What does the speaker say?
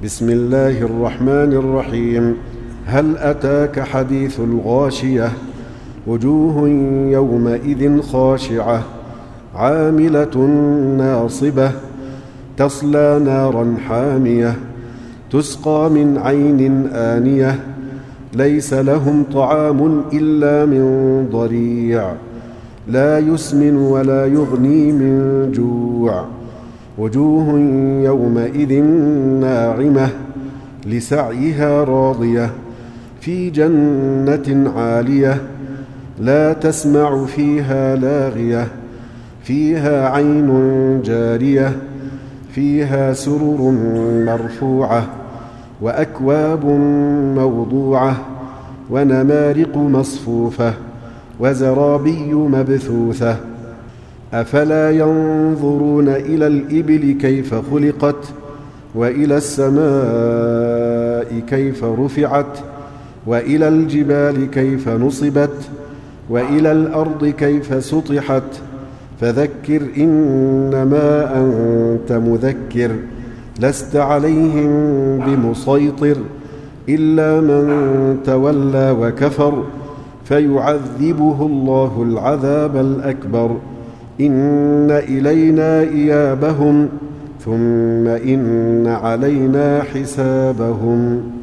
بسم الله الرحمن الرحيم. هل أتاك حديث الغاشية؟ وجوه يومئذ خاشعة عاملة ناصبة تصلى نارا حامية تسقى من عين آنية ليس لهم طعام إلا من ضريع لا يسمن ولا يغني من جوع. وجوه يومئذ ناعمة لسعيها راضية في جنة عالية لا تسمع فيها لاغية فيها عين جارية فيها سرر مرفوعة وأكواب موضوعة ونمارق مصفوفة وزرابي مبثوثة. أفلا ينظرون إلى الإبل كيف خلقت وإلى السماء كيف رفعت وإلى الجبال كيف نصبت وإلى الأرض كيف سطحت فذكر إنما أنت مذكر لست عليهم بمسيطر إلا من تولى وكفر فيعذبه الله العذاب الأكبر إن إلينا إيابهم ثم إن علينا حسابهم.